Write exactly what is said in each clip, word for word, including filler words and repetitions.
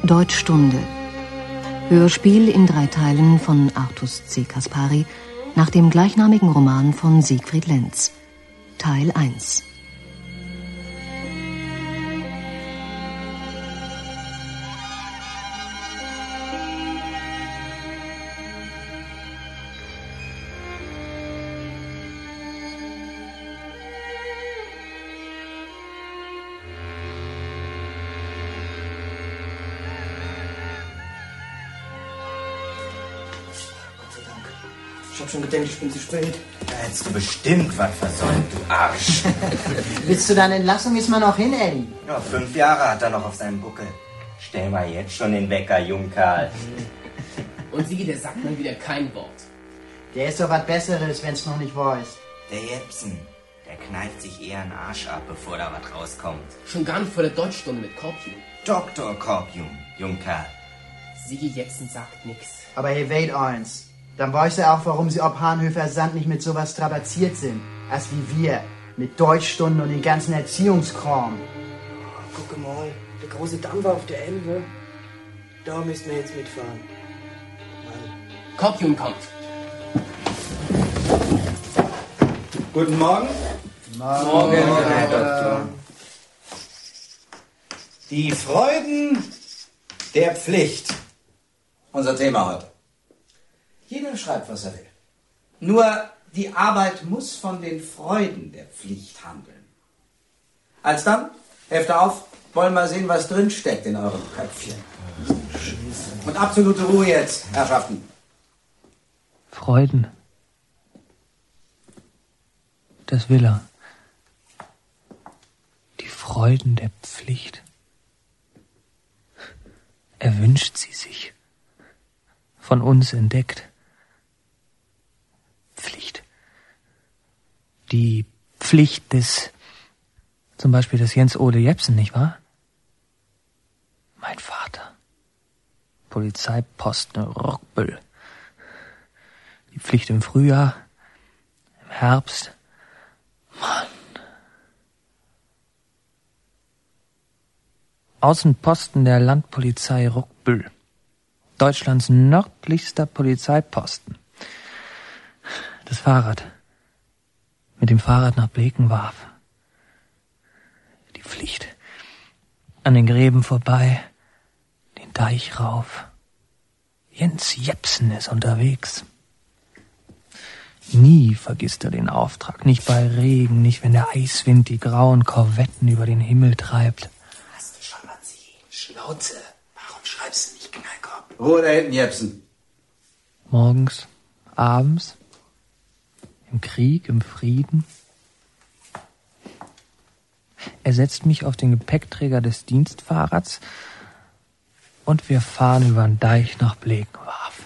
Deutschstunde. Hörspiel in drei Teilen von Artus C. Kaspari nach dem gleichnamigen Roman von Siegfried Lenz. Teil eins. Ich hab schon gedacht, ich bin zu spät. Da hättest du bestimmt was versäumt, du Arsch. Bis zu deiner Entlassung ist man noch hin, Eddie. Ja, fünf Jahre hat er noch auf seinem Buckel. Stell mal jetzt schon den Wecker, Jungkarl. Und Sigi, der sagt mal wieder kein Wort. Der ist doch was Besseres, wenn's noch nicht weiß. Der Jepsen, der kneift sich eher einen Arsch ab, bevor da was rauskommt. Schon gar nicht vor der Deutschstunde mit Korpium. Doktor Korpium, Jungkarl. Sigi Jepsen sagt nix. Aber hey, wait eins. Dann weiß er auch, warum sie ob Hahnhöfer Sand nicht mit sowas strapaziert sind, als wie wir, mit Deutschstunden und den ganzen Erziehungskram. Oh, guck mal, der große Dampfer auf der Elbe. Da müssen wir jetzt mitfahren. Mal. Korpium kommt. Guten Morgen. Morgen, Morgen, Herr Doktor. Die Freuden der Pflicht. Unser Thema heute. Jeder schreibt, was er will. Nur die Arbeit muss von den Freuden der Pflicht handeln. Alsdann, Hefte auf, wollen wir sehen, was drin steckt in eurem Köpfchen. Und absolute Ruhe jetzt, Herrschaften. Freuden. Das will er. Die Freuden der Pflicht. Er wünscht sie sich. Von uns entdeckt. Pflicht. Die Pflicht des, zum Beispiel des Jens Ole Jepsen, nicht wahr? Mein Vater. Polizeiposten Rockbüll. Die Pflicht im Frühjahr, im Herbst. Mann. Außenposten der Landpolizei Rockbüll. Deutschlands nördlichster Polizeiposten. Das Fahrrad. Mit dem Fahrrad nach Bleken warf. Die Pflicht. An den Gräben vorbei. Den Deich rauf. Jens Jepsen ist unterwegs. Nie vergisst er den Auftrag. Nicht bei Regen, nicht wenn der Eiswind die grauen Korvetten über den Himmel treibt. Hast du schon mal sie? Schnauze. Warum schreibst du nicht Knallkorb? Ruhe da hinten, Jepsen. Morgens, abends, im Krieg, im Frieden. Er setzt mich auf den Gepäckträger des Dienstfahrrads und wir fahren über den Deich nach Blekenwarf.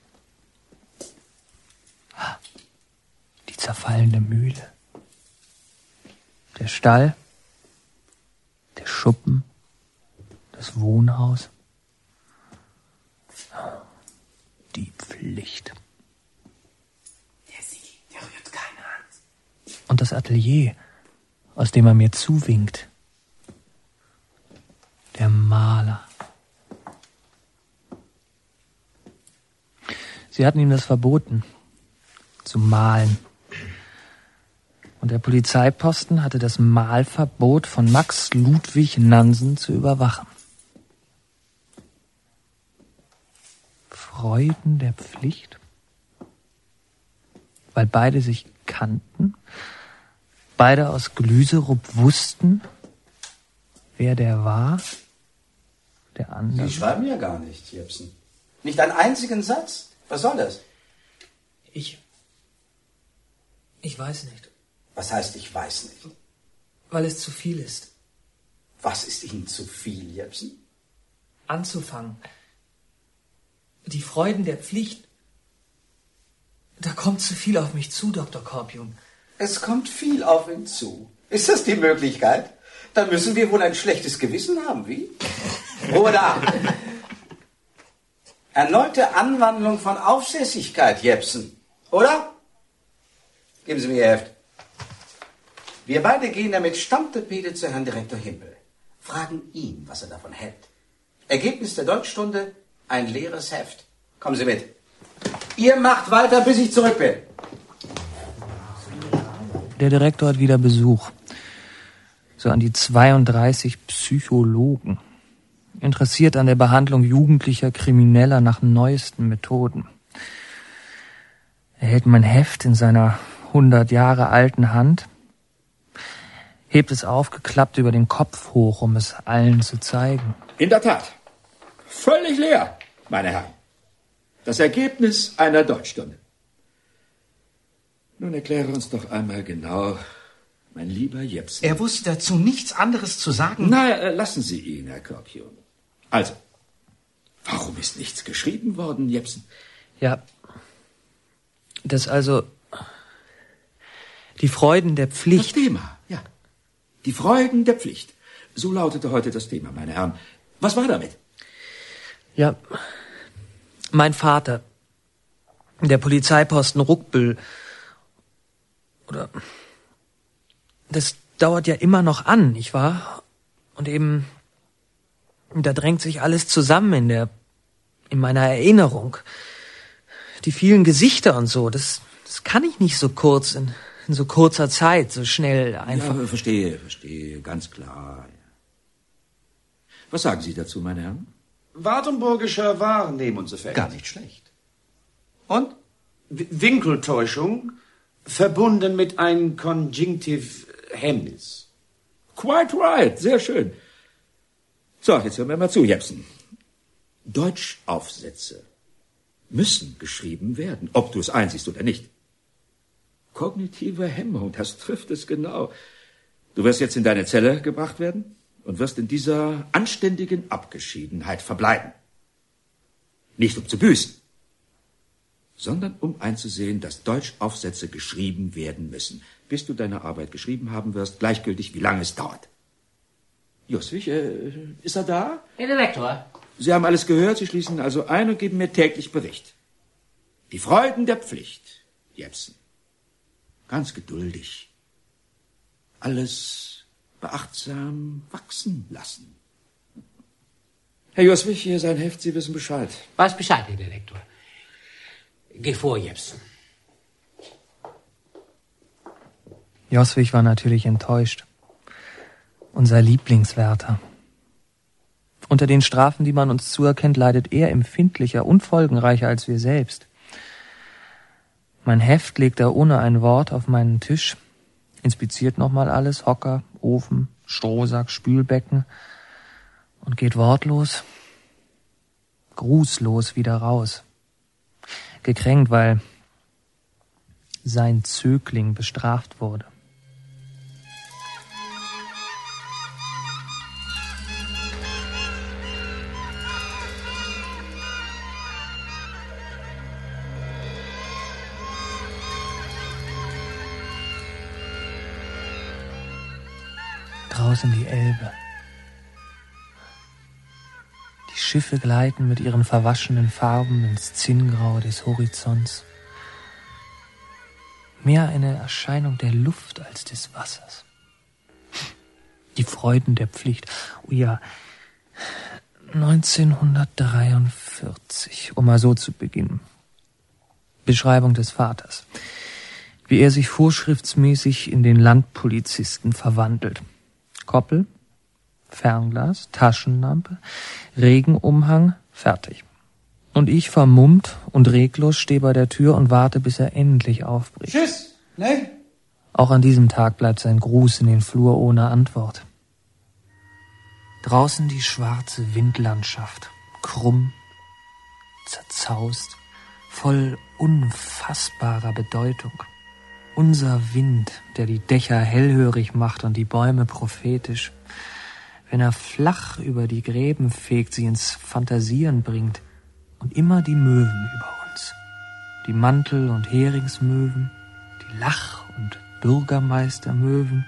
Die zerfallende Mühle. Der Stall. Der Schuppen. Das Wohnhaus. Die Pflicht. Der Sigi, der rührt keine Hand. Und das Atelier, aus dem er mir zuwinkt. Der Maler. Sie hatten ihm das verboten, zu malen. Und der Polizeiposten hatte das Malverbot von Max Ludwig Nansen zu überwachen. Freuden der Pflicht? Weil beide sich kannten, beide aus Glüserup wussten, wer der war, der andere. Sie schreiben ja gar nicht, Jepsen. Nicht einen einzigen Satz. Was soll das? Ich. Ich weiß nicht. Was heißt, ich weiß nicht? Weil es zu viel ist. Was ist Ihnen zu viel, Jepsen? Anzufangen. Die Freuden der Pflicht. Da kommt zu viel auf mich zu, Doktor Korpium. Es kommt viel auf ihn zu. Ist das die Möglichkeit? Dann müssen wir wohl ein schlechtes Gewissen haben, wie? Ruhe da! Erneute Anwandlung von Aufsässigkeit, Jepsen. Oder? Geben Sie mir Ihr Heft. Wir beide gehen damit Stammtepede zu Herrn Direktor Himpel. Fragen ihn, was er davon hält. Ergebnis der Deutschstunde, ein leeres Heft. Kommen Sie mit. Ihr macht weiter, bis ich zurück bin. Der Direktor hat wieder Besuch. So an die zweiunddreißig Psychologen. Interessiert an der Behandlung jugendlicher Krimineller nach neuesten Methoden. Er hält mein Heft in seiner hundert Jahre alten Hand, hebt es aufgeklappt über den Kopf hoch, um es allen zu zeigen. In der Tat. Völlig leer, meine Herren. Das Ergebnis einer Deutschstunde. Nun erkläre uns doch einmal genau, mein lieber Jepsen. Er wusste dazu nichts anderes zu sagen. Na, äh, lassen Sie ihn, Herr Korpion. Also, warum ist nichts geschrieben worden, Jepsen? Ja, das also die Freuden der Pflicht. Das Thema, ja. Die Freuden der Pflicht. So lautete heute das Thema, meine Herren. Was war damit? Ja, mein Vater, der Polizeiposten Ruckbüll, oder das dauert ja immer noch an, nicht wahr? Und eben, da drängt sich alles zusammen in der, in meiner Erinnerung. Die vielen Gesichter und so, das, das kann ich nicht so kurz, in, in so kurzer Zeit, so schnell einfach. Ja, verstehe, verstehe, ganz klar. Was sagen Sie dazu, meine Herren? Wartenburgischer Wahrnehmungseffekt. Gar nicht schlecht. Und? W- Winkeltäuschung, verbunden mit einem Conjunctive-Hemmnis. Quite right, sehr schön. So, jetzt hören wir mal zu, Jepsen. Deutschaufsätze müssen geschrieben werden, ob du es einsiehst oder nicht. Kognitive Hemmung, das trifft es genau. Du wirst jetzt in deine Zelle gebracht werden und wirst in dieser anständigen Abgeschiedenheit verbleiben. Nicht um zu büßen, sondern um einzusehen, dass Deutschaufsätze geschrieben werden müssen, bis du deine Arbeit geschrieben haben wirst, gleichgültig wie lange es dauert. Joswig, äh, ist er da? Herr Direktor. Sie haben alles gehört, Sie schließen also ein und geben mir täglich Bericht. Die Freuden der Pflicht, Jepsen. Ganz geduldig. Alles beachtsam wachsen lassen. Herr Joswig, hier sein Heft, Sie wissen Bescheid. Weiß Bescheid, Herr Direktor. Geh vor, Jepsen. Joswig war natürlich enttäuscht. Unser Lieblingswärter. Unter den Strafen, die man uns zuerkennt, leidet er empfindlicher und folgenreicher als wir selbst. Mein Heft legt er ohne ein Wort auf meinen Tisch, inspiziert nochmal alles, Hocker, Ofen, Strohsack, Spülbecken und geht wortlos, grußlos wieder raus. Gekränkt, weil sein Zögling bestraft wurde. Draußen die Elbe. Die Schiffe gleiten mit ihren verwaschenen Farben ins Zinngrau des Horizonts. Mehr eine Erscheinung der Luft als des Wassers. Die Freuden der Pflicht. Oh ja, neunzehnhundertdreiundvierzig, um mal so zu beginnen. Beschreibung des Vaters. Wie er sich vorschriftsmäßig in den Landpolizisten verwandelt. Koppel, Fernglas, Taschenlampe, Regenumhang, fertig. Und ich vermummt und reglos stehe bei der Tür und warte, bis er endlich aufbricht. Tschüss, ne? Auch an diesem Tag bleibt sein Gruß in den Flur ohne Antwort. Draußen die schwarze Windlandschaft, krumm, zerzaust, voll unfassbarer Bedeutung. Unser Wind, der die Dächer hellhörig macht und die Bäume prophetisch. Wenn er flach über die Gräben fegt, sie ins Fantasieren bringt. Und immer die Möwen über uns. Die Mantel- und Heringsmöwen, die Lach- und Bürgermeistermöwen.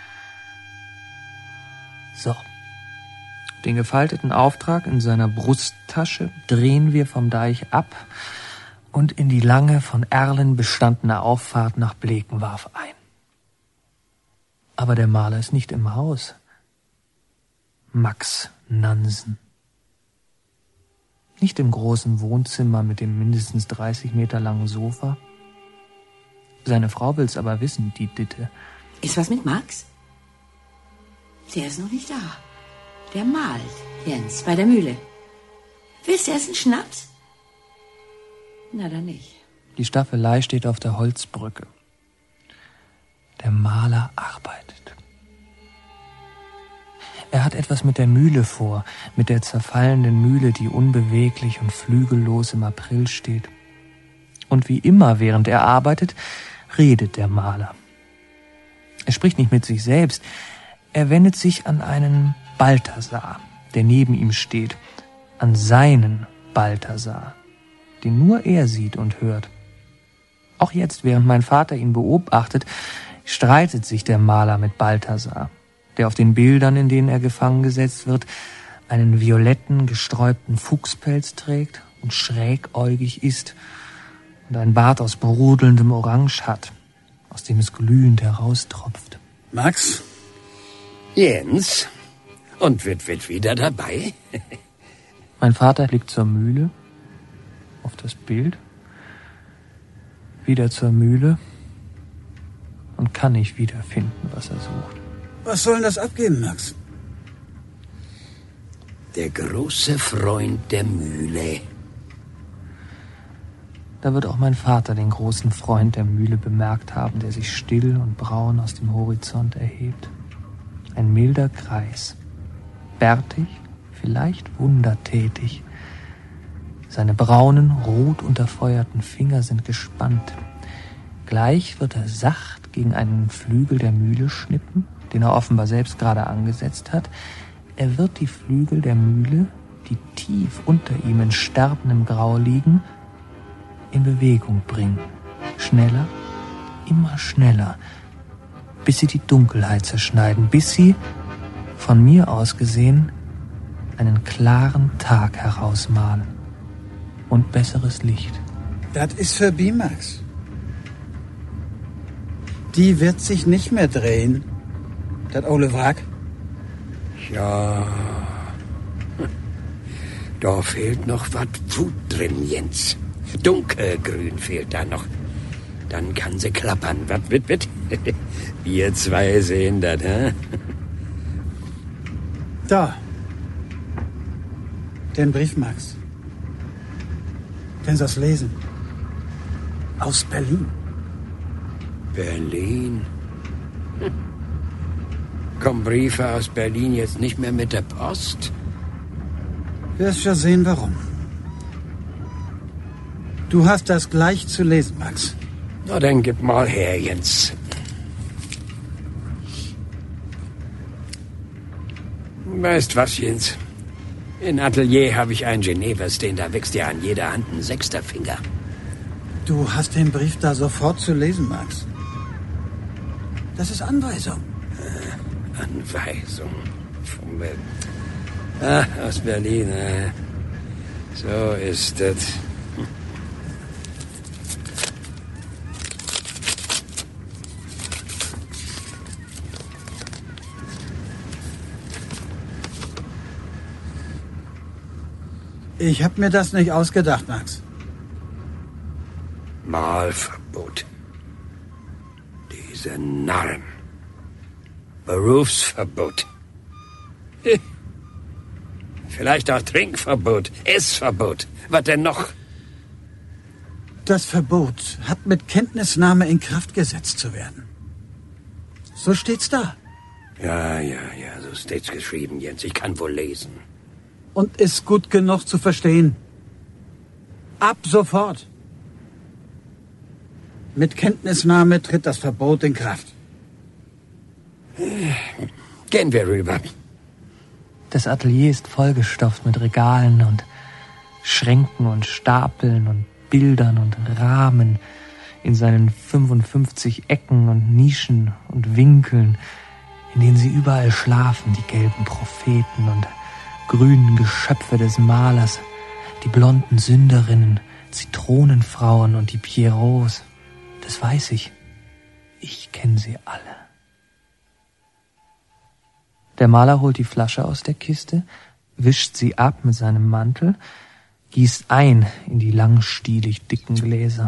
So. Den gefalteten Auftrag in seiner Brusttasche drehen wir vom Deich ab und in die lange von Erlen bestandene Auffahrt nach Blekenwarf ein. Aber der Maler ist nicht im Haus. Max Nansen. Nicht im großen Wohnzimmer mit dem mindestens dreißig Meter langen Sofa. Seine Frau will's aber wissen, die Ditte. Ist was mit Max? Der ist noch nicht da. Der malt, Jens, bei der Mühle. Willst du erst einen Schnaps? Na, dann nicht. Die Staffelei steht auf der Holzbrücke. Der Maler arbeitet. Er hat etwas mit der Mühle vor, mit der zerfallenden Mühle, die unbeweglich und flügellos im April steht. Und wie immer, während er arbeitet, redet der Maler. Er spricht nicht mit sich selbst, er wendet sich an einen Balthasar, der neben ihm steht, an seinen Balthasar, den nur er sieht und hört. Auch jetzt, während mein Vater ihn beobachtet, streitet sich der Maler mit Balthasar, der auf den Bildern, in denen er gefangen gesetzt wird, einen violetten, gesträubten Fuchspelz trägt und schrägäugig ist und einen Bart aus brodelndem Orange hat, aus dem es glühend heraustropft. Max? Jens? Und wird, wird wieder dabei? Mein Vater blickt zur Mühle, auf das Bild, wieder zur Mühle und kann nicht wiederfinden, was er sucht. Was soll denn das abgeben, Max? Der große Freund der Mühle. Da wird auch mein Vater den großen Freund der Mühle bemerkt haben, der sich still und braun aus dem Horizont erhebt. Ein milder Kreis, bärtig, vielleicht wundertätig. Seine braunen, rot unterfeuerten Finger sind gespannt. Gleich wird er sacht gegen einen Flügel der Mühle schnippen, den er offenbar selbst gerade angesetzt hat. Er wird die Flügel der Mühle, die tief unter ihm in sterbendem Grau liegen, in Bewegung bringen. Schneller, immer schneller, bis sie die Dunkelheit zerschneiden, bis sie, von mir aus gesehen, einen klaren Tag herausmalen und besseres Licht. Das ist für Bimax. Die wird sich nicht mehr drehen, das olle Wrack. Ja, da fehlt noch was Wut drin, Jens. Dunkelgrün fehlt da noch. Dann kann sie klappern. Was wird, wird? Wir zwei sehen das, hä? Da. Den Brief, Max. Den sollst lesen. Aus Berlin. Berlin? Hm. Kommen Briefe aus Berlin jetzt nicht mehr mit der Post? Wirst schon sehen, warum. Du hast das gleich zu lesen, Max. Na, dann gib mal her, Jens. Weißt was, Jens? In Atelier habe ich einen Genevers, den da wächst ja an jeder Hand ein sechster Finger. Du hast den Brief da sofort zu lesen, Max. Das ist Anweisung. Äh, Anweisung. Von Ber ah, aus Berlin. Äh. So ist das. Ich hab mir das nicht ausgedacht, Max. Malverbot. Diese Narren. Berufsverbot. Vielleicht auch Trinkverbot, Essverbot. Was denn noch? Das Verbot hat mit Kenntnisnahme in Kraft gesetzt zu werden. So steht's da. Ja, ja, ja, so steht's geschrieben, Jens. Ich kann wohl lesen. Und ist gut genug zu verstehen. Ab sofort. Mit Kenntnisnahme tritt das Verbot in Kraft. Gehen wir rüber. Das Atelier ist vollgestopft mit Regalen und Schränken und Stapeln und Bildern und Rahmen in seinen fünfundfünfzig Ecken und Nischen und Winkeln, in denen sie überall schlafen, die gelben Propheten und grünen Geschöpfe des Malers, die blonden Sünderinnen, Zitronenfrauen und die Pierrots. Das weiß ich. Ich kenne sie alle. Der Maler holt die Flasche aus der Kiste, wischt sie ab mit seinem Mantel, gießt ein in die langstielig dicken Gläser.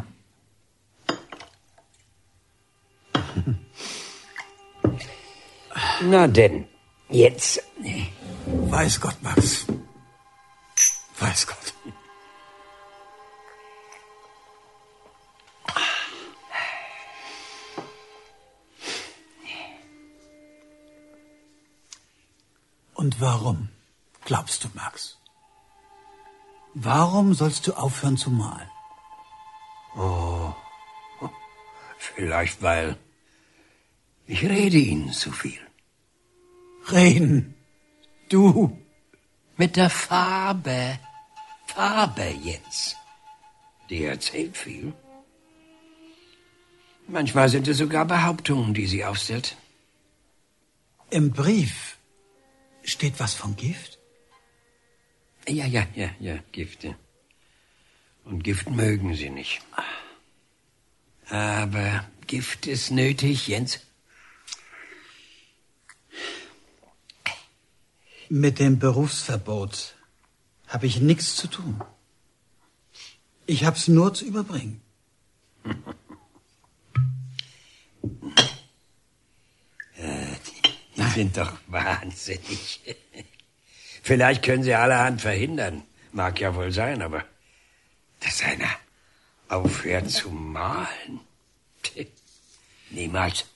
Na denn, jetzt. Weiß Gott, Max. Weiß Gott. Und warum, glaubst du, Max? Warum sollst du aufhören zu malen? Oh, vielleicht weil ich rede Ihnen zu viel. Reden? Du? Mit der Farbe. Farbe, Jens. Die erzählt viel. Manchmal sind es sogar Behauptungen, die sie aufstellt. Im Brief steht was von Gift? Ja, ja, ja, ja, Gifte. Und Gift mögen sie nicht. Aber Gift ist nötig, Jens. Mit dem Berufsverbot habe ich nichts zu tun. Ich hab's nur zu überbringen. Die sind doch wahnsinnig. Vielleicht können sie allerhand verhindern. Mag ja wohl sein, aber dass einer aufhört zu malen. Niemals.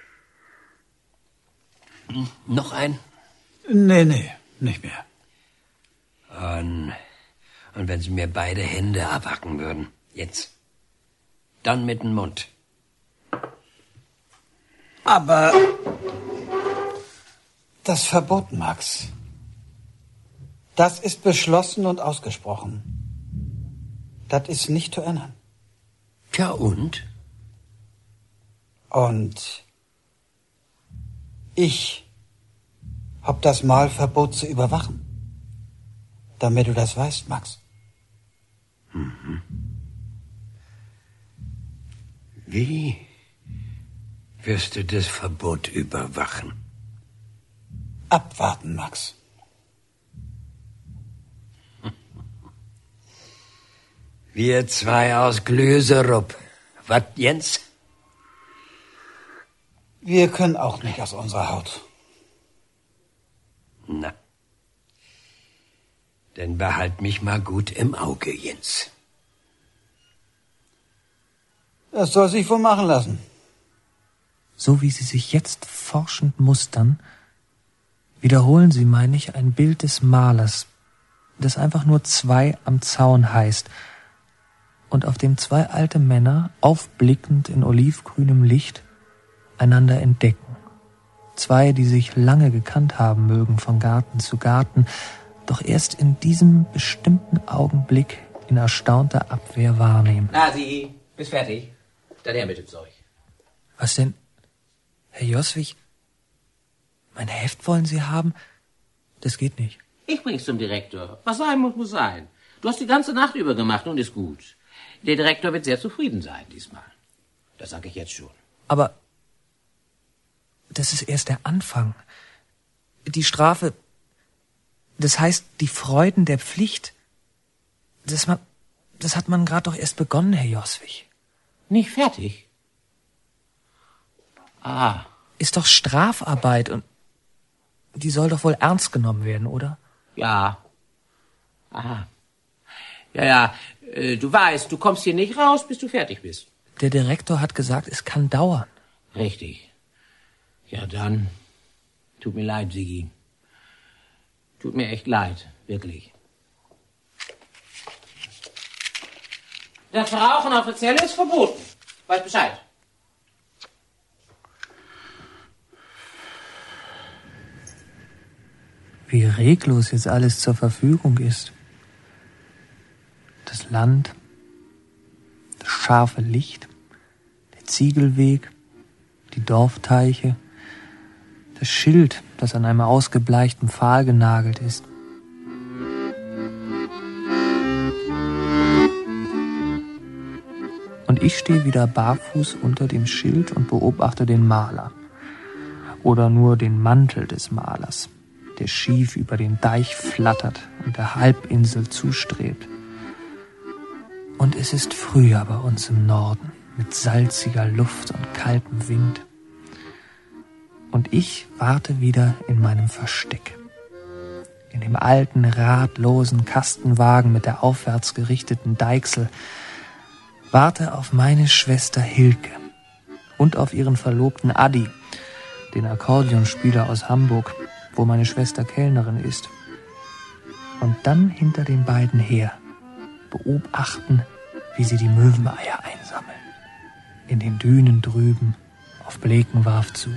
Hm, noch ein? Nee, nee, nicht mehr. Und, und wenn sie mir beide Hände abhacken würden, jetzt, dann mit dem Mund. Aber das Verbot, Max, das ist beschlossen und ausgesprochen. Das ist nicht zu ändern. Tja, und? Und ich hab das Malverbot zu überwachen. Damit du das weißt, Max. Mhm. Wie wirst du das Verbot überwachen? Abwarten, Max. Wir zwei aus Glöserup. Was, Jens? Wir können auch nicht aus unserer Haut. Na. Dann behalt mich mal gut im Auge, Jens. Das soll sich wohl machen lassen. So wie sie sich jetzt forschend mustern, wiederholen sie, meine ich, ein Bild des Malers, das einfach nur zwei am Zaun heißt und auf dem zwei alte Männer, aufblickend in olivgrünem Licht, einander entdecken. Zwei, die sich lange gekannt haben mögen, von Garten zu Garten, doch erst in diesem bestimmten Augenblick in erstaunter Abwehr wahrnehmen. Na, Sie, bist fertig? Dann her mit dem Zeug. Was denn? Herr Joswig, mein Heft wollen Sie haben? Das geht nicht. Ich bring's zum Direktor. Was sein muss, muss sein. Du hast die ganze Nacht über gemacht und ist gut. Der Direktor wird sehr zufrieden sein diesmal. Das sage ich jetzt schon. Aber das ist erst der Anfang. Die Strafe, das heißt die Freuden der Pflicht, das, man, das hat man gerade doch erst begonnen, Herr Joswig. Nicht fertig? Ah. Ist doch Strafarbeit und die soll doch wohl ernst genommen werden, oder? Ja. Aha. Ja, ja, äh, du weißt, du kommst hier nicht raus, bis du fertig bist. Der Direktor hat gesagt, es kann dauern. Richtig. Ja, dann. Tut mir leid, Sigi. Tut mir echt leid, wirklich. Das Rauchen offiziell ist verboten. Weiß Bescheid. Wie reglos jetzt alles zur Verfügung ist. Das Land, das scharfe Licht, der Ziegelweg, die Dorfteiche, das Schild, das an einem ausgebleichten Pfahl genagelt ist. Und ich stehe wieder barfuß unter dem Schild und beobachte den Maler. Oder nur den Mantel des Malers, der schief über den Deich flattert und der Halbinsel zustrebt. Und es ist Frühjahr bei uns im Norden, mit salziger Luft und kaltem Wind. Und ich warte wieder in meinem Versteck. In dem alten, radlosen Kastenwagen mit der aufwärts gerichteten Deichsel. Warte auf meine Schwester Hilke und auf ihren Verlobten Adi, den Akkordeonspieler aus Hamburg, wo meine Schwester Kellnerin ist. Und dann hinter den beiden her beobachten, wie sie die Möweneier einsammeln. In den Dünen drüben auf Blekenwarf zu.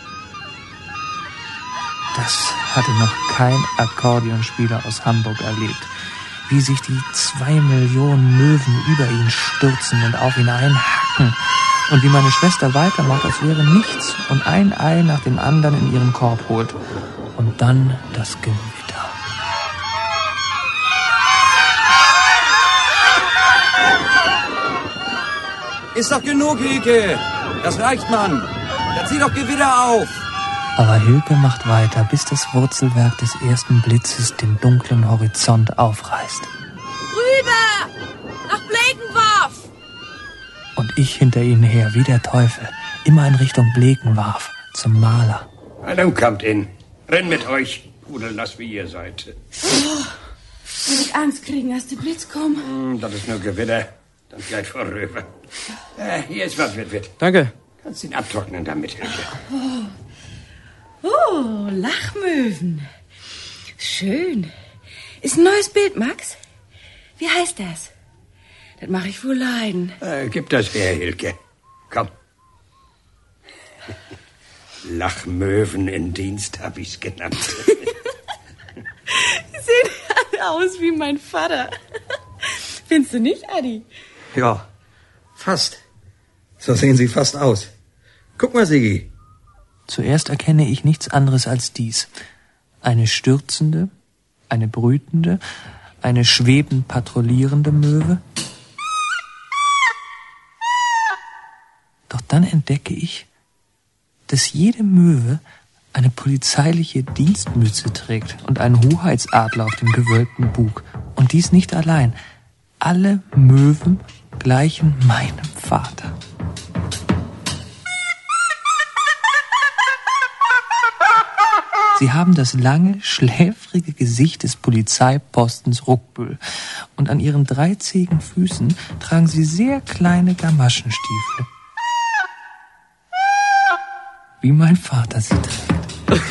Das hatte noch kein Akkordeonspieler aus Hamburg erlebt. Wie sich die zwei Millionen Möwen über ihn stürzen und auf ihn einhacken. Und wie meine Schwester weitermacht, als wäre nichts und ein Ei nach dem anderen in ihren Korb holt. Und dann das Gewitter. Ist doch genug, Hilke. Das reicht, Mann. Dann zieh doch Gewitter auf. Aber Hilke macht weiter, bis das Wurzelwerk des ersten Blitzes den dunklen Horizont aufreißt. Rüber! Nach Blekenwarf! Und ich hinter ihnen her, wie der Teufel, immer in Richtung Blekenwarf, zum Maler. Na, dann kommt in. Renn mit euch, pudelnass wie ihr seid. Oh, will ich Angst kriegen, als der Blitz kommt. Hm, das ist nur Gewitter. Dann gleich vorüber. Äh, hier ist was, wird, wird. Danke. Kannst ihn abtrocknen damit, Hilke. Oh. Oh, Lachmöwen. Schön. Ist ein neues Bild, Max? Wie heißt das? Das mache ich wohl leiden. Äh, gib das her, Hilke. Komm. Lachmöwen in Dienst hab ich's genannt. Die sehen alle aus wie mein Vater. Findest du nicht, Adi? Ja, fast. So sehen sie fast aus. Guck mal, Sigi. Zuerst erkenne ich nichts anderes als dies. Eine stürzende, eine brütende, eine schwebend patrouillierende Möwe. Doch dann entdecke ich, dass jede Möwe eine polizeiliche Dienstmütze trägt und einen Hoheitsadler auf dem gewölbten Bug. Und dies nicht allein. Alle Möwen gleichen meinem Vater. Sie haben das lange, schläfrige Gesicht des Polizeipostens Ruckbüll. Und an ihren dreizehigen Füßen tragen sie sehr kleine Gamaschenstiefel. Wie mein Vater sie trägt.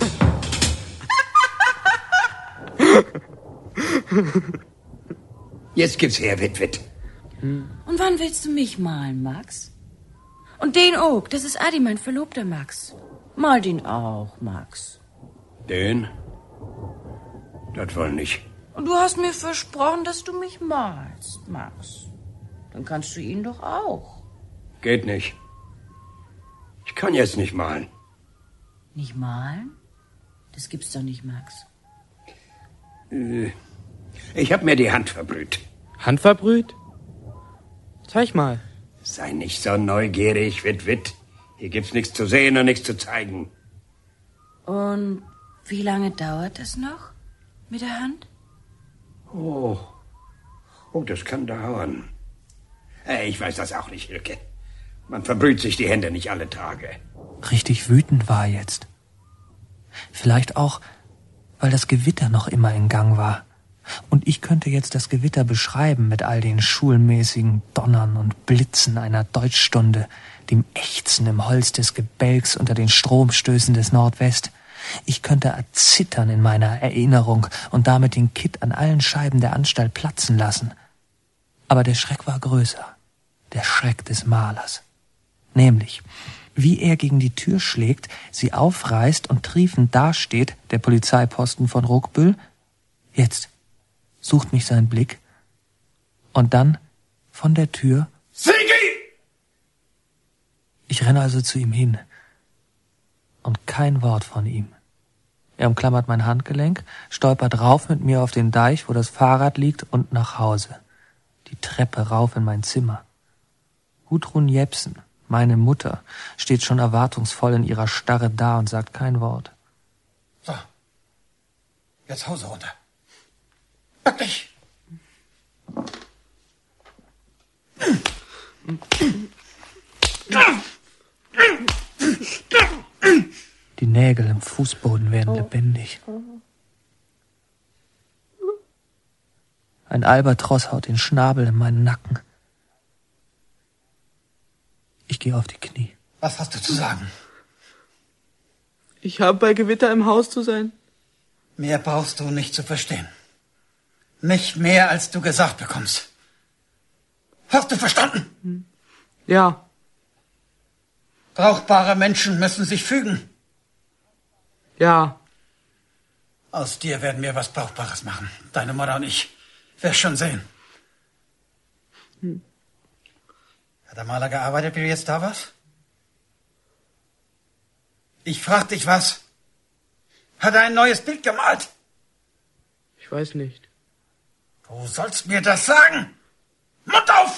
Jetzt gibt's her, Witwit. Und wann willst du mich malen, Max? Und den auch, das ist Adi, mein Verlobter, Max. Mal den auch, Max. Den? Das wohl nicht. Und du hast mir versprochen, dass du mich malst, Max. Dann kannst du ihn doch auch. Geht nicht. Ich kann jetzt nicht malen. Nicht malen? Das gibt's doch nicht, Max. Äh, ich hab mir die Hand verbrüht. Hand verbrüht? Zeig mal. Sei nicht so neugierig, Witwit. Hier gibt's nichts zu sehen und nichts zu zeigen. Und wie lange dauert das noch mit der Hand? Oh, oh, das kann dauern. Äh, ich weiß das auch nicht, Hilke. Man verbrüht sich die Hände nicht alle Tage. Richtig wütend war er jetzt. Vielleicht auch, weil das Gewitter noch immer in Gang war. Und ich könnte jetzt das Gewitter beschreiben mit all den schulmäßigen Donnern und Blitzen einer Deutschstunde, dem Ächzen im Holz des Gebälks unter den Stromstößen des Nordwest. Ich könnte erzittern in meiner Erinnerung und damit den Kitt an allen Scheiben der Anstalt platzen lassen. Aber der Schreck war größer, der Schreck des Malers. Nämlich, wie er gegen die Tür schlägt, sie aufreißt und triefend dasteht, der Polizeiposten von Ruckbüll. Jetzt sucht mich sein Blick und dann von der Tür... Sigi! Ich renne also zu ihm hin und kein Wort von ihm. Er umklammert mein Handgelenk, stolpert rauf mit mir auf den Deich, wo das Fahrrad liegt, und nach Hause. Die Treppe rauf in mein Zimmer. Gudrun Jepsen, meine Mutter, steht schon erwartungsvoll in ihrer Starre da und sagt kein Wort. So, jetzt Hose runter. Back dich! Die Nägel im Fußboden werden lebendig. Ein Albatros haut den Schnabel in meinen Nacken. Ich gehe auf die Knie. Was hast du zu sagen? Ich habe bei Gewitter im Haus zu sein. Mehr brauchst du nicht zu verstehen. Nicht mehr, als du gesagt bekommst. Hast du verstanden? Ja. Brauchbare Menschen müssen sich fügen. Ja. Aus dir werden wir was Brauchbares machen. Deine Mutter und ich. Wirst schon sehen. Hm. Hat der Maler gearbeitet, wie du jetzt da warst? Ich frag dich was. Hat er ein neues Bild gemalt? Ich weiß nicht. Du sollst mir das sagen. Mund auf!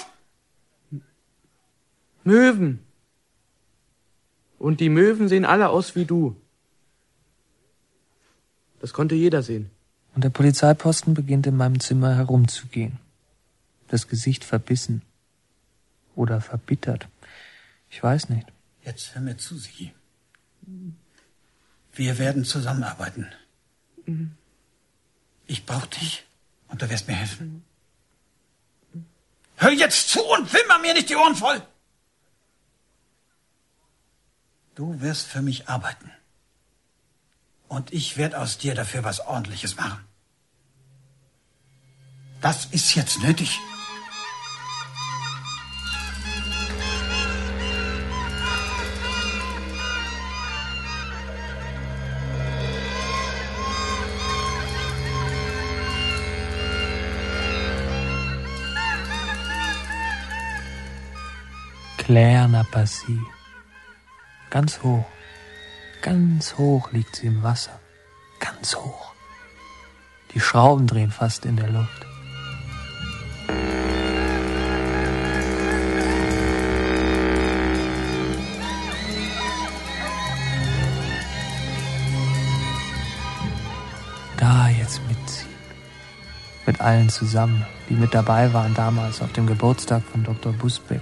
Möwen. Und die Möwen sehen alle aus wie du. Das konnte jeder sehen. Und der Polizeiposten beginnt in meinem Zimmer herumzugehen. Das Gesicht verbissen. Oder verbittert. Ich weiß nicht. Jetzt hör mir zu, Sigi. Wir werden zusammenarbeiten. Mhm. Ich brauche dich und du wirst mir helfen. Hör jetzt zu und wimmer mir nicht die Ohren voll! Du wirst für mich arbeiten. Und ich werde aus dir dafür was Ordentliches machen. Das ist jetzt nötig. Claire Napassi. Ganz hoch, ganz hoch liegt sie im Wasser. Ganz hoch. Die Schrauben drehen fast in der Luft. Da jetzt mitziehen. Mit allen zusammen, die mit dabei waren damals auf dem Geburtstag von Doktor Busbeck.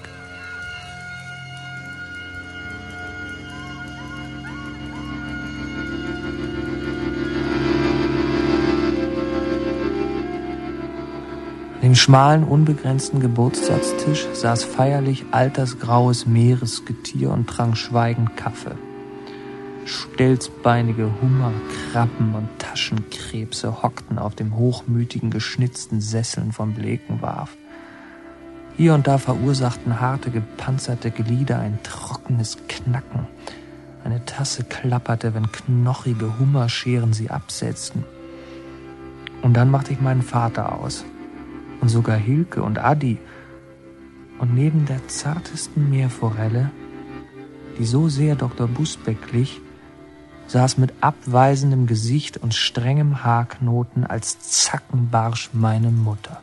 An dem schmalen, unbegrenzten Geburtstagstisch saß feierlich altersgraues Meeresgetier und trank schweigend Kaffee. Stelzbeinige Hummer, Krabben und Taschenkrebse hockten auf dem hochmütigen, geschnitzten Sesseln von Blekenwarf. Hier und da verursachten harte, gepanzerte Glieder ein trockenes Knacken. Eine Tasse klapperte, wenn knochige Hummerscheren sie absetzten. Und dann machte ich meinen Vater aus. Und sogar Hilke und Adi. Und neben der zartesten Meerforelle, die so sehr Doktor Busbeck glich, saß mit abweisendem Gesicht und strengem Haarknoten als Zackenbarsch meine Mutter.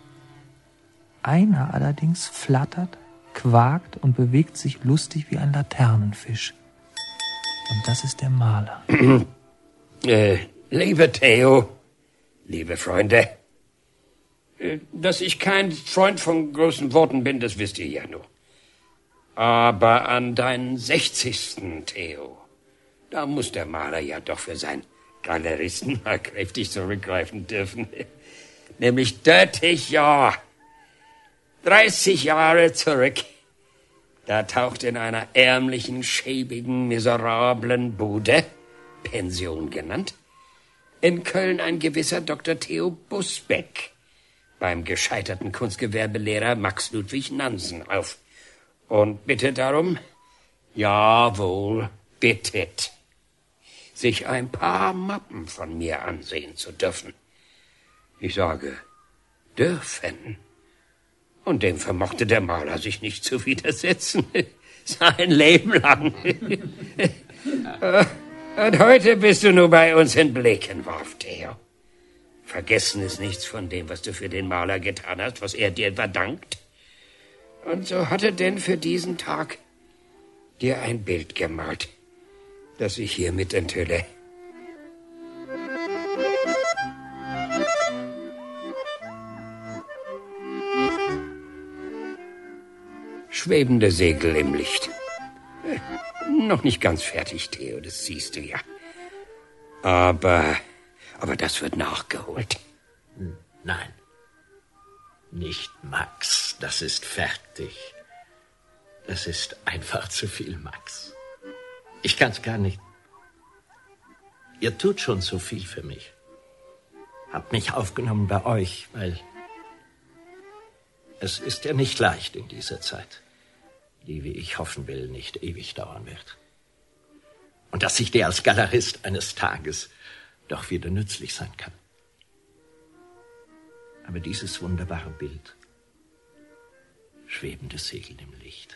Einer allerdings flattert, quakt und bewegt sich lustig wie ein Laternenfisch. Und das ist der Maler. äh, lieber Theo, liebe Freunde, dass ich kein Freund von großen Worten bin, das wisst ihr ja nur. Aber an deinen sechzigsten, Theo, da muss der Maler ja doch für seinen Galeristen mal kräftig zurückgreifen dürfen. Nämlich dreißig Jahre. dreißig Jahre zurück. Da taucht in einer ärmlichen, schäbigen, miserablen Bude, Pension genannt, in Köln ein gewisser Doktor Theo Busbeck beim gescheiterten Kunstgewerbelehrer Max Ludwig Nansen auf und bittet darum, jawohl, bittet, sich ein paar Mappen von mir ansehen zu dürfen. Ich sage, dürfen. Und dem vermochte der Maler sich nicht zu widersetzen. Sein Leben lang. Und heute bist du nur bei uns in Blekenwarf, Theo. Vergessen ist nichts von dem, was du für den Maler getan hast, was er dir verdankt. Und so hat er denn für diesen Tag dir ein Bild gemalt, das ich hiermit enthülle. Schwebende Segel im Licht. Äh, noch nicht ganz fertig, Theo, das siehst du ja. Aber, aber das wird nachgeholt. Nein. Nicht Max, das ist fertig. Das ist einfach zu viel, Max. Ich kann's gar nicht. Ihr tut schon so viel für mich. Habt mich aufgenommen bei euch, weil es ist ja nicht leicht in dieser Zeit, die, wie ich hoffen will, nicht ewig dauern wird. Und dass ich dir als Galerist eines Tages doch wieder nützlich sein kann. Aber dieses wunderbare Bild, schwebende Segel im Licht,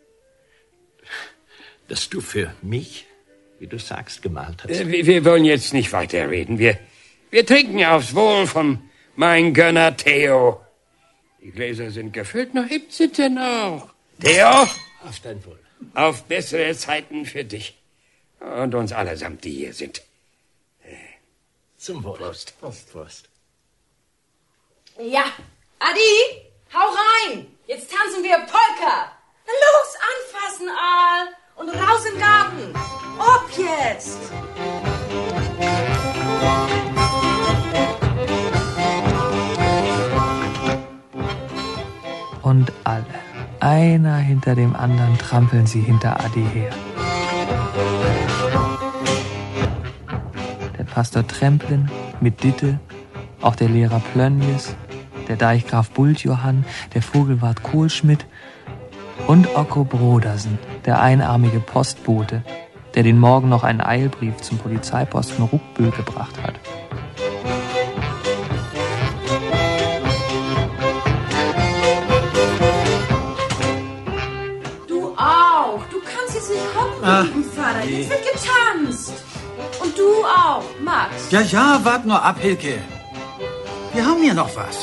das du für mich, wie du sagst, gemalt hast. Wir, wir wollen jetzt nicht weiterreden. Wir, wir trinken aufs Wohl von mein Gönner Theo. Die Gläser sind gefüllt, noch hebt sie denn auch. Theo? Auf dein Wohl. Auf bessere Zeiten für dich. Und uns allesamt, die hier sind. Zum Wohl. Prost. Prost, Prost. Ja, Adi, hau rein. Jetzt tanzen wir Polka. Na los, anfassen, Aal. Und raus im Garten. Ob jetzt. Und alle, einer hinter dem anderen, trampeln sie hinter Adi her. Der Pastor Tremplin mit Ditte, auch der Lehrer Plönjes, der Deichgraf Bultjohann, der Vogelwart Kohlschmidt und Ocko Brodersen, der einarmige Postbote, der den Morgen noch einen Eilbrief zum Polizeiposten Ruckbüll gebracht hat. Du auch. Du kannst jetzt nicht hoppen, Ah, lieben Vater. nee. Jetzt wird getanzt. Und du auch, Max. Ja, ja, wart nur ab, Hilke. Wir haben hier noch was.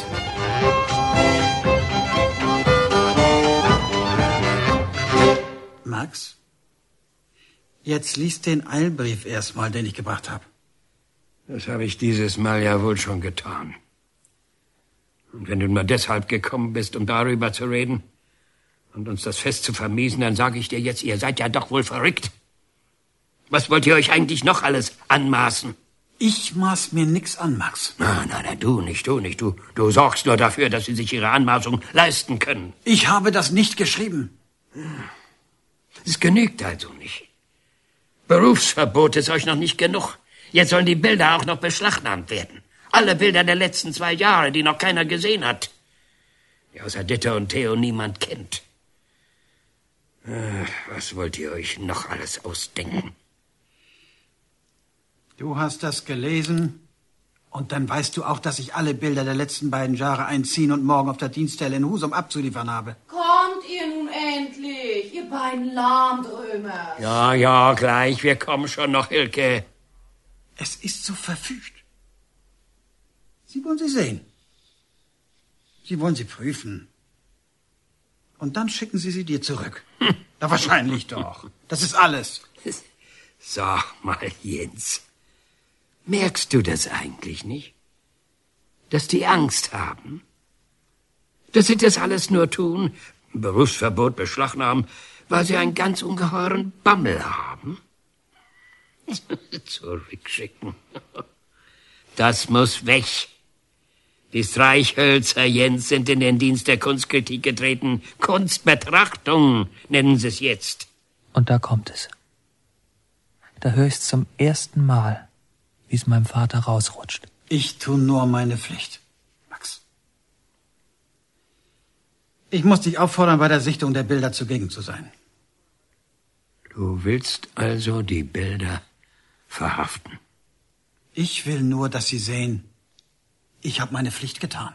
Max, jetzt lies den Eilbrief erstmal, den ich gebracht habe. Das habe ich dieses Mal ja wohl schon getan. Und wenn du nur deshalb gekommen bist, um darüber zu reden und uns das Fest zu vermiesen, dann sage ich dir jetzt, ihr seid ja doch wohl verrückt. Was wollt ihr euch eigentlich noch alles anmaßen? Ich maß mir nix an, Max. Nein, nein, nein, du nicht, du nicht. Du, du sorgst nur dafür, dass sie sich ihre Anmaßung leisten können. Ich habe das nicht geschrieben. Es genügt also nicht. Berufsverbot ist euch noch nicht genug. Jetzt sollen die Bilder auch noch beschlagnahmt werden. Alle Bilder der letzten zwei Jahre, die noch keiner gesehen hat. Die außer Ditte und Theo niemand kennt. Ach, was wollt ihr euch noch alles ausdenken? Du hast das gelesen und dann weißt du auch, dass ich alle Bilder der letzten beiden Jahre einziehen und morgen auf der Dienststelle in Husum abzuliefern habe. Kommt ihr nun endlich, ihr beiden Lahmdrömer. Ja, ja, gleich, wir kommen schon noch, Hilke. Es ist so verfügt. Sie wollen sie sehen. Sie wollen sie prüfen. Und dann schicken sie sie dir zurück. Hm. Na, wahrscheinlich doch. Das ist alles. Sag mal, Jens. Merkst du das eigentlich nicht? Dass die Angst haben? Dass sie das alles nur tun, Berufsverbot beschlagnahmen, weil sie einen ganz ungeheuren Bammel haben? Zurückschicken. Das muss weg. Die Streichhölzer, Jens, sind in den Dienst der Kunstkritik getreten. Kunstbetrachtung nennen sie es jetzt. Und da kommt es. Da höre ich's zum ersten Mal, wie es meinem Vater rausrutscht. Ich tu nur meine Pflicht, Max. Ich muss dich auffordern, bei der Sichtung der Bilder zugegen zu sein. Du willst also die Bilder verhaften? Ich will nur, dass sie sehen, ich habe meine Pflicht getan.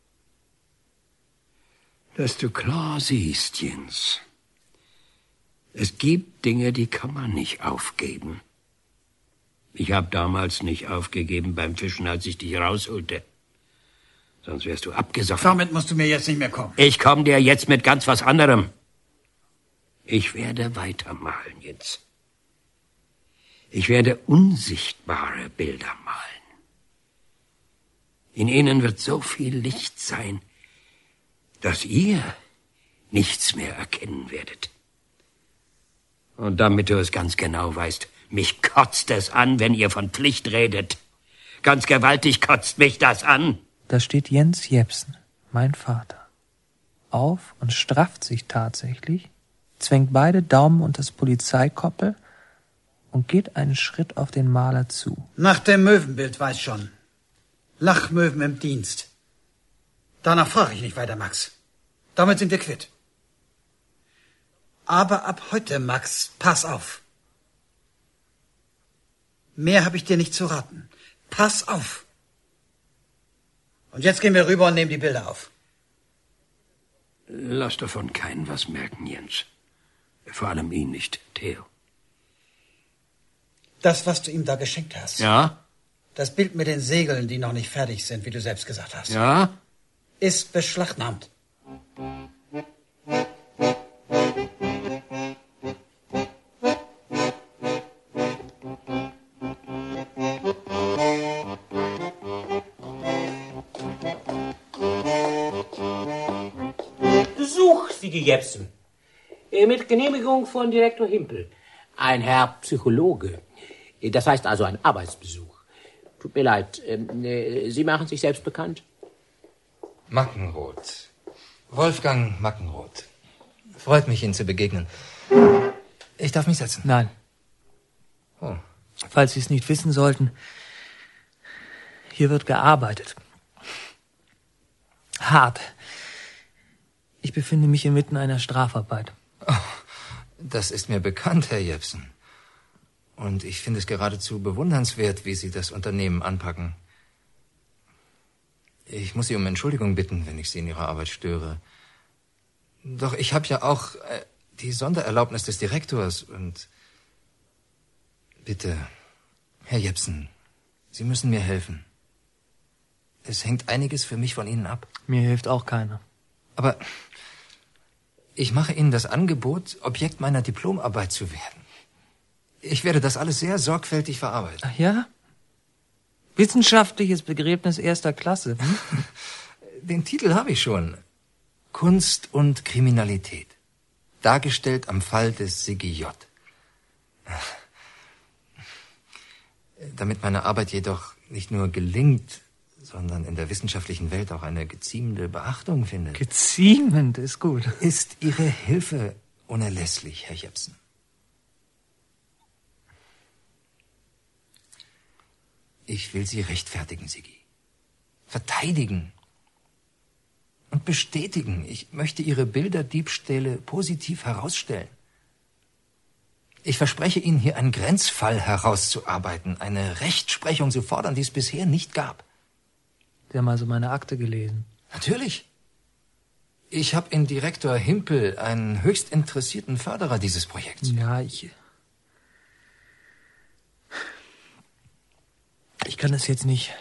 Dass du klar siehst, Jens. Es gibt Dinge, die kann man nicht aufgeben. Ich habe damals nicht aufgegeben beim Fischen, als ich dich rausholte. Sonst wärst du abgesoffen. Damit musst du mir jetzt nicht mehr kommen. Ich komme dir jetzt mit ganz was anderem. Ich werde weitermalen, Jens. Ich werde unsichtbare Bilder malen. In ihnen wird so viel Licht sein, dass ihr nichts mehr erkennen werdet. Und damit du es ganz genau weißt, mich kotzt es an, wenn ihr von Pflicht redet. Ganz gewaltig kotzt mich das an. Da steht Jens Jepsen, mein Vater, auf und strafft sich tatsächlich, zwängt beide Daumen unter das Polizeikoppel und geht einen Schritt auf den Maler zu. Nach dem Möwenbild weiß schon. Lachmöwen im Dienst. Danach frage ich nicht weiter, Max. Damit sind wir quitt. Aber ab heute, Max, pass auf. Mehr habe ich dir nicht zu raten. Pass auf. Und jetzt gehen wir rüber und nehmen die Bilder auf. Lass davon keinen was merken, Jens. Vor allem ihn nicht, Theo. Das, was du ihm da geschenkt hast. Ja? Das Bild mit den Segeln, die noch nicht fertig sind, wie du selbst gesagt hast. Ja? Ist beschlagnahmt. Besuch, Sigi Jepsen. Mit Genehmigung von Direktor Himpel. Ein Herr Psychologe. Das heißt also ein Arbeitsbesuch. Tut mir leid, Sie machen sich selbst bekannt? Mackenroth. Wolfgang Mackenroth. Freut mich, Ihnen zu begegnen. Ich darf mich setzen. Nein. Oh. Falls Sie es nicht wissen sollten, hier wird gearbeitet. Hart. Ich befinde mich inmitten einer Strafarbeit. Oh, das ist mir bekannt, Herr Jepsen. Und ich finde es geradezu bewundernswert, wie Sie das Unternehmen anpacken. Ich muss Sie um Entschuldigung bitten, wenn ich Sie in Ihrer Arbeit störe. Doch ich habe ja auch äh, die Sondererlaubnis des Direktors und... Bitte, Herr Jepsen, Sie müssen mir helfen. Es hängt einiges für mich von Ihnen ab. Mir hilft auch keiner. Aber ich mache Ihnen das Angebot, Objekt meiner Diplomarbeit zu werden. Ich werde das alles sehr sorgfältig verarbeiten. Ach ja? Wissenschaftliches Begräbnis erster Klasse. Hm? Den Titel habe ich schon. Kunst und Kriminalität. Dargestellt am Fall des Siggi J. Damit meine Arbeit jedoch nicht nur gelingt, sondern in der wissenschaftlichen Welt auch eine geziemende Beachtung findet. Geziemend ist gut. Ist Ihre Hilfe unerlässlich, Herr Jepsen. Ich will Sie rechtfertigen, Siggi. Verteidigen. Und bestätigen. Ich möchte Ihre Bilderdiebstähle positiv herausstellen. Ich verspreche Ihnen, hier einen Grenzfall herauszuarbeiten, eine Rechtsprechung zu fordern, die es bisher nicht gab. Sie haben also meine Akte gelesen. Natürlich. Ich habe in Direktor Himpel einen höchst interessierten Förderer dieses Projekts. Ja, ich... Ich kann das jetzt nicht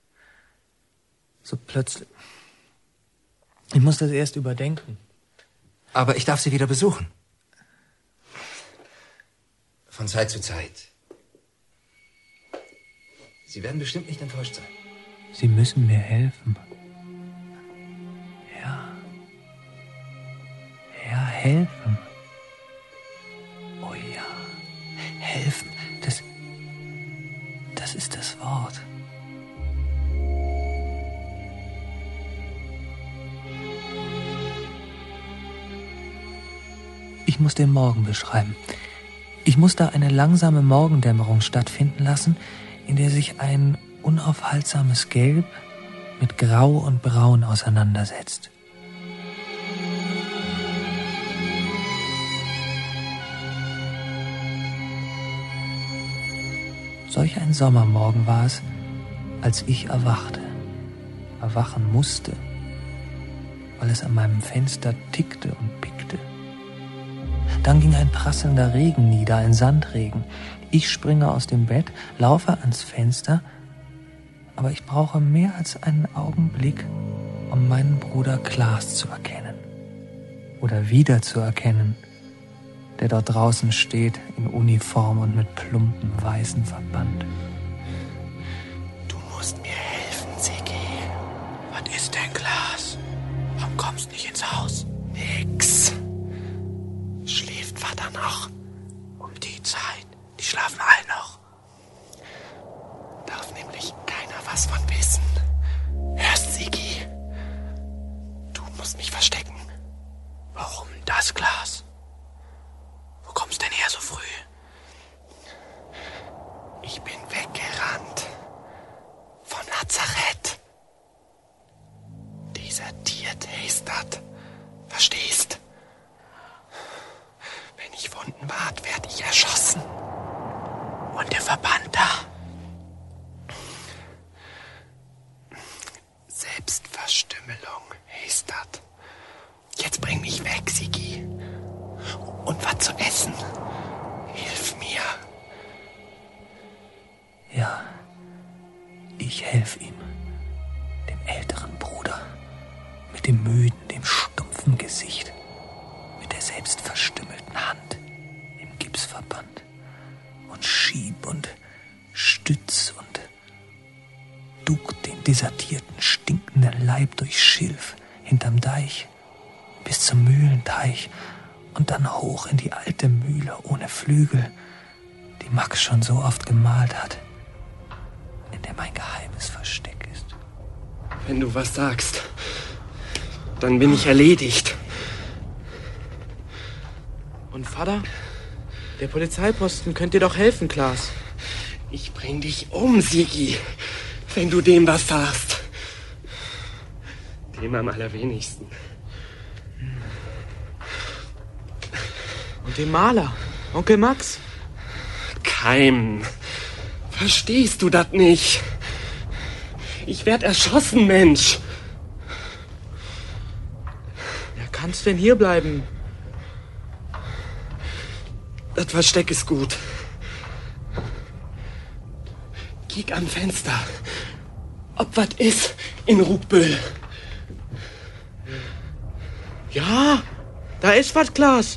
so plötzlich... Ich muss das erst überdenken. Aber ich darf Sie wieder besuchen. Von Zeit zu Zeit. Sie werden bestimmt nicht enttäuscht sein. Sie müssen mir helfen. Ja. Ja, helfen. Oh ja. Helfen. Das. Das ist das Wort. Ich muss den Morgen beschreiben. Ich muss da eine langsame Morgendämmerung stattfinden lassen, in der sich ein unaufhaltsames Gelb mit Grau und Braun auseinandersetzt. Solch ein Sommermorgen war es, als ich erwachte, erwachen musste, weil es an meinem Fenster tickte und pickte. Dann ging ein prasselnder Regen nieder, ein Sandregen. Ich springe aus dem Bett, laufe ans Fenster, aber ich brauche mehr als einen Augenblick, um meinen Bruder Klaas zu erkennen. Oder wiederzuerkennen, der dort draußen steht, in Uniform und mit plumpen weißen Verband. Du musst mir helfen, Siggi. Was ist denn, Klaas? Warum kommst nicht ins Haus? Nix. Kinder noch. Um die Zeit. Die schlafen alle noch. Darf nämlich keiner was von wissen. Hörst, Sigi? Du musst mich verstecken. Warum das Glas? Wo kommst denn her so früh? Ich bin weggerannt. Von Nazareth. Desertiert Hastert. Verstehst? Wenn ich gefunden ward, werd ich erschossen. Und der Verbannter. Selbstverstümmelung, Hastert. Jetzt bring mich weg, Sigi. Und was zu essen. Hilf mir. Ja, ich helf ihm. Dem älteren Bruder. Mit dem müden, dem stumpfen Gesicht. Mit der selbstverstümmelten Hand. Im Gipsverband. Und schieb und stütz und duck den desertierten, stinkenden Leib durch Schilf hinterm Deich bis zum Mühlenteich und dann hoch in die alte Mühle ohne Flügel, die Max schon so oft gemalt hat, in der mein geheimes Versteck ist. Wenn du was sagst, dann bin ich erledigt. Und Vater, der Polizeiposten könnte dir doch helfen, Klaas. Ich bring dich um, Sigi, wenn du dem was sagst. Dem am allerwenigsten. Und dem Maler, Onkel Max? Keim. Verstehst du das nicht? Ich werd erschossen, Mensch. Ja, kannst denn hier bleiben? Das Versteck ist gut. Kiek am Fenster. Ob was ist in Ruckbüll. Ja, da ist was, Klaas.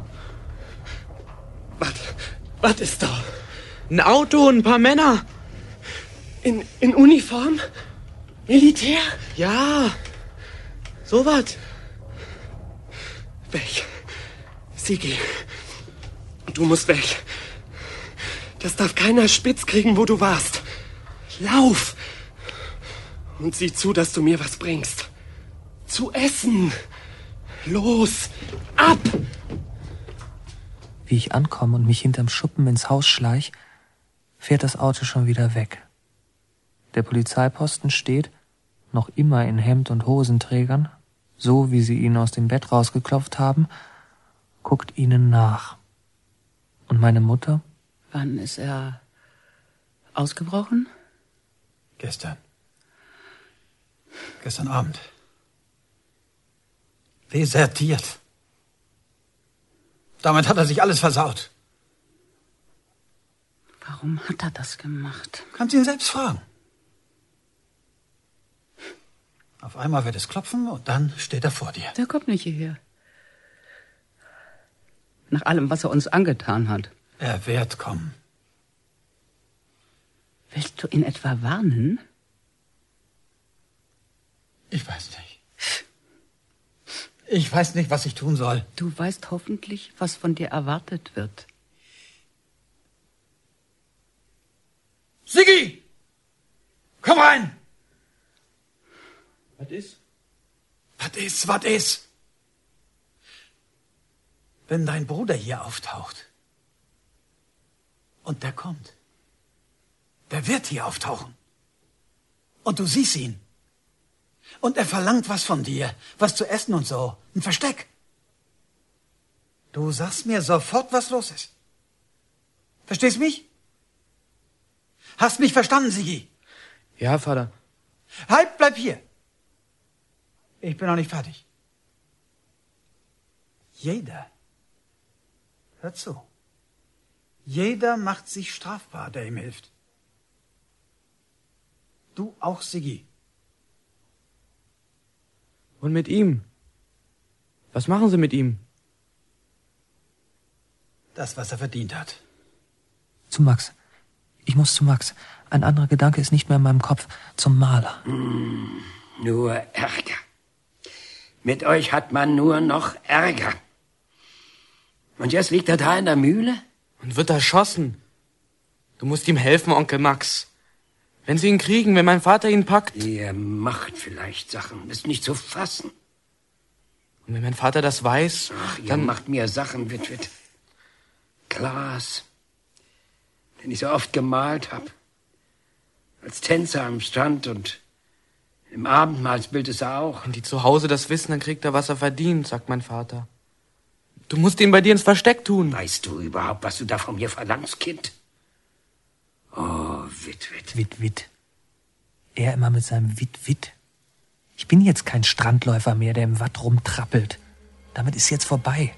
Was? Was ist da? Ein Auto und ein paar Männer. In, in Uniform? Militär? Ja, so was. Weg. Sigi, du musst weg. Das darf keiner spitz kriegen, wo du warst. Lauf! Und sieh zu, dass du mir was bringst. Zu essen. Los, ab! Wie ich ankomme und mich hinterm Schuppen ins Haus schleich, fährt das Auto schon wieder weg. Der Polizeiposten steht, noch immer in Hemd und Hosenträgern, so wie sie ihn aus dem Bett rausgeklopft haben, guckt ihnen nach. Und meine Mutter? Wann ist er ausgebrochen? Gestern. Gestern Abend. Desertiert. Damit hat er sich alles versaut. Warum hat er das gemacht? Kannst ihn selbst fragen. Auf einmal wird es klopfen und dann steht er vor dir. Der kommt nicht hierher. Nach allem, was er uns angetan hat. Er wird kommen. Willst du ihn etwa warnen? Ich weiß nicht. Ich weiß nicht, was ich tun soll. Du weißt hoffentlich, was von dir erwartet wird. Sigi! Komm rein! Was ist? Was ist, was ist? Wenn dein Bruder hier auftaucht und der kommt, der wird hier auftauchen und du siehst ihn und er verlangt was von dir, was zu essen und so, ein Versteck. Du sagst mir sofort, was los ist. Verstehst mich? Hast mich verstanden, Sigi? Ja, Vater. Halt, bleib hier. Ich bin noch nicht fertig. Jeder, hör zu, jeder macht sich strafbar, der ihm hilft. Du auch, Sigi. Und mit ihm? Was machen Sie mit ihm? Das, was er verdient hat. Zu Max. Ich muss zu Max. Ein anderer Gedanke ist nicht mehr in meinem Kopf. Zum Maler. Mm, nur Ärger. Mit euch hat man nur noch Ärger. Und jetzt liegt er da in der Mühle? Und wird erschossen. Du musst ihm helfen, Onkel Max. Wenn sie ihn kriegen, wenn mein Vater ihn packt. Er macht vielleicht Sachen, ist nicht zu fassen. Und wenn mein Vater das weiß, Ach, ihr dann macht mir Sachen, Witwit. Glas, den ich so oft gemalt hab. Als Tänzer am Strand und im Abendmahlsbild ist er auch. Wenn die zu Hause das wissen, dann kriegt er, was er verdient, sagt mein Vater. Du musst ihn bei dir ins Versteck tun. Weißt du überhaupt, was du da von mir verlangst, Kind? Oh, Witwit. Witwit. Er immer mit seinem Witwit. Ich bin jetzt kein Strandläufer mehr, der im Watt rumtrappelt. Damit ist jetzt vorbei.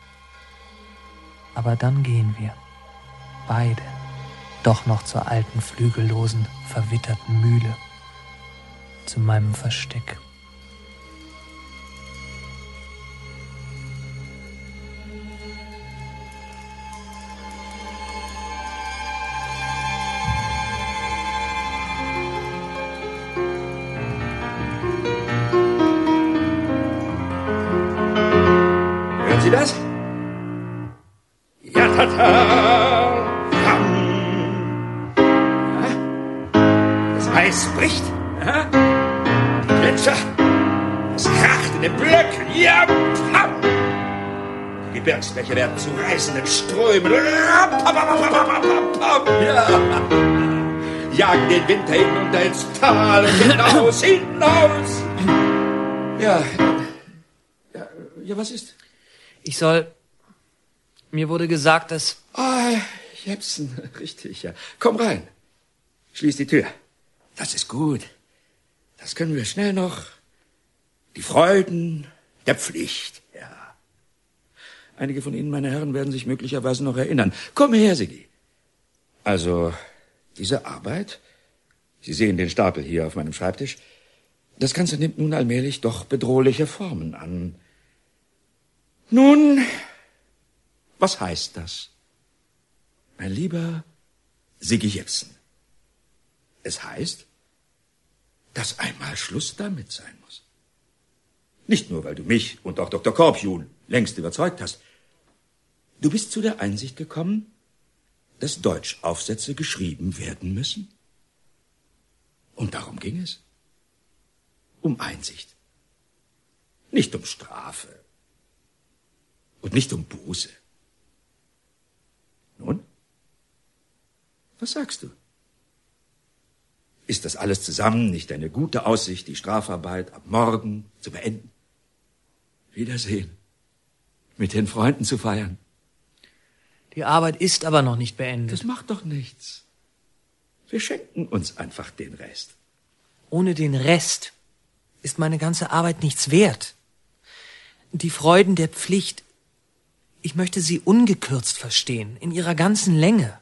Aber dann gehen wir. Beide. Doch noch zur alten, flügellosen, verwitterten Mühle. Zu meinem Versteck. Hören Sie das? Ja, tata! Das Eis bricht. Ja? Die Gletscher. Es kracht in den Blöcken. Ja, pam! Die Gebirgsbäche werden zu reißenden Strömen. Ja. Jagen den Winter hinunter ins Tal und hinaus, hinaus. Ja. Ja, ja, was ist? Ich soll... Mir wurde gesagt, dass... Ah, Jepsen, richtig, ja. Komm rein. Schließ die Tür. Das ist gut. Das können wir schnell noch. Die Freuden der Pflicht, ja. Einige von Ihnen, meine Herren, werden sich möglicherweise noch erinnern. Komm her, Siggi. Also, diese Arbeit, Sie sehen den Stapel hier auf meinem Schreibtisch, das Ganze nimmt nun allmählich doch bedrohliche Formen an. Nun, was heißt das? Mein lieber Siggi Jepsen, es heißt, dass einmal Schluss damit sein muss. Nicht nur, weil du mich und auch Doktor Korpjun längst überzeugt hast. Du bist zu der Einsicht gekommen, dass Deutschaufsätze geschrieben werden müssen. Und darum ging es. Um Einsicht. Nicht um Strafe. Und nicht um Buße. Nun? Was sagst du? Ist das alles zusammen nicht eine gute Aussicht, die Strafarbeit ab morgen zu beenden? Wiedersehen. Mit den Freunden zu feiern. Die Arbeit ist aber noch nicht beendet. Das macht doch nichts. Wir schenken uns einfach den Rest. Ohne den Rest ist meine ganze Arbeit nichts wert. Die Freuden der Pflicht, ich möchte sie ungekürzt verstehen, in ihrer ganzen Länge.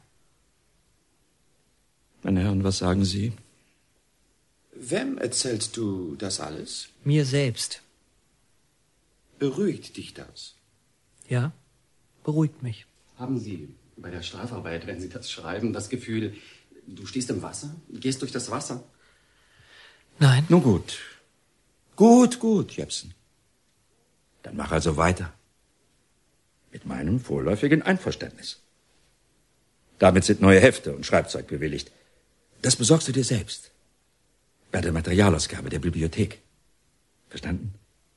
Meine Herren, was sagen Sie? Wem erzählst du das alles? Mir selbst. Beruhigt dich das? Ja, beruhigt mich. Haben Sie bei der Strafarbeit, wenn Sie das schreiben, das Gefühl, du stehst im Wasser, gehst durch das Wasser? Nein. Nun gut. Gut, gut, Jepsen. Dann mach also weiter. Mit meinem vorläufigen Einverständnis. Damit sind neue Hefte und Schreibzeug bewilligt. Das besorgst du dir selbst. Bei der Materialausgabe der Bibliothek. Verstanden?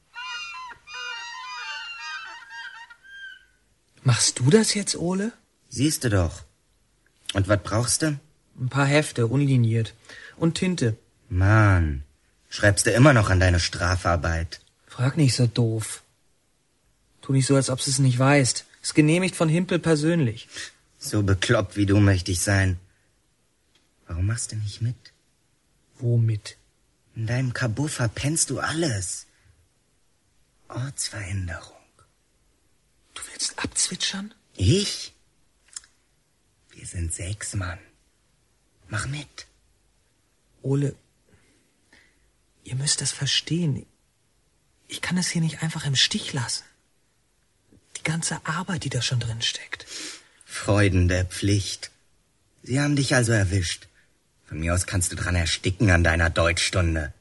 Machst du das jetzt, Ole? Siehst du doch. Und was brauchst du? Ein paar Hefte, unliniert. Und Tinte. Mann, schreibst du immer noch an deine Strafarbeit? Frag nicht so doof. Tu nicht so, als ob du es nicht weißt. Ist genehmigt von Himpel persönlich. So bekloppt wie du möchte ich sein. Warum machst du nicht mit? Womit? In deinem Kabuff verpennst du alles. Ortsveränderung. Du willst abzwitschern? Ich? Wir sind sechs Mann. Mach mit. Ole, ihr müsst das verstehen. Ich kann es hier nicht einfach im Stich lassen. Die ganze Arbeit, die da schon drin steckt. Freuden der Pflicht. Sie haben dich also erwischt. Von mir aus kannst du dran ersticken an deiner Deutschstunde.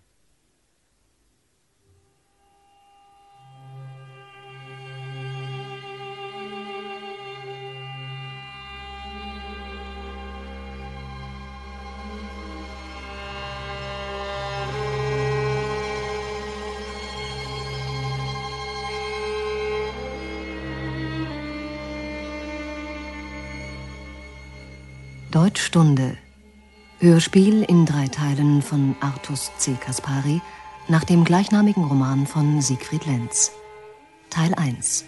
Deutschstunde. Hörspiel in drei Teilen von Artus C. Kaspari nach dem gleichnamigen Roman von Siegfried Lenz. Teil eins.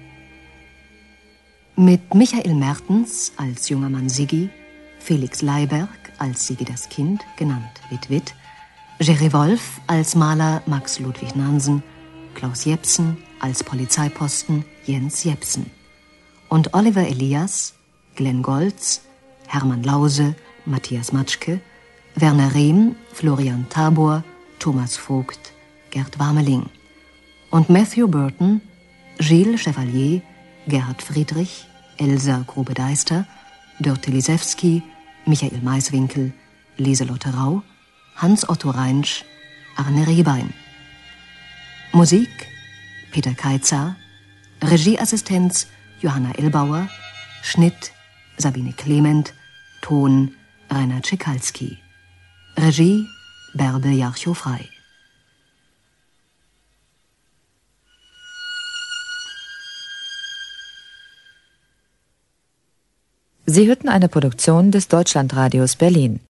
Mit Michael Mertens als junger Mann Siggi, Felix Leiberg als Siggi das Kind, genannt Witt-Witt, Jerry Wolf als Maler Max Ludwig Nansen, Klaus Jepsen als Polizeiposten Jens Jepsen und Oliver Elias, Glenn Goltz, Hermann Lause, Matthias Matschke, Werner Rehm, Florian Tabor, Thomas Vogt, Gerd Warmeling und Matthew Burton, Gilles Chevalier, Gerhard Friedrich, Elsa Grube-Deister, Dörte Lisewski, Michael Maiswinkel, Lieselotte Rau, Hans-Otto Reinsch, Arne Rehbein. Musik Peter Keizer, Regieassistenz Johanna Elbauer, Schnitt Sabine Clement, Ton Rainer Tschickalski, Regie Bärbe Jarchow-Frei. Sie hörten eine Produktion des Deutschlandradios Berlin.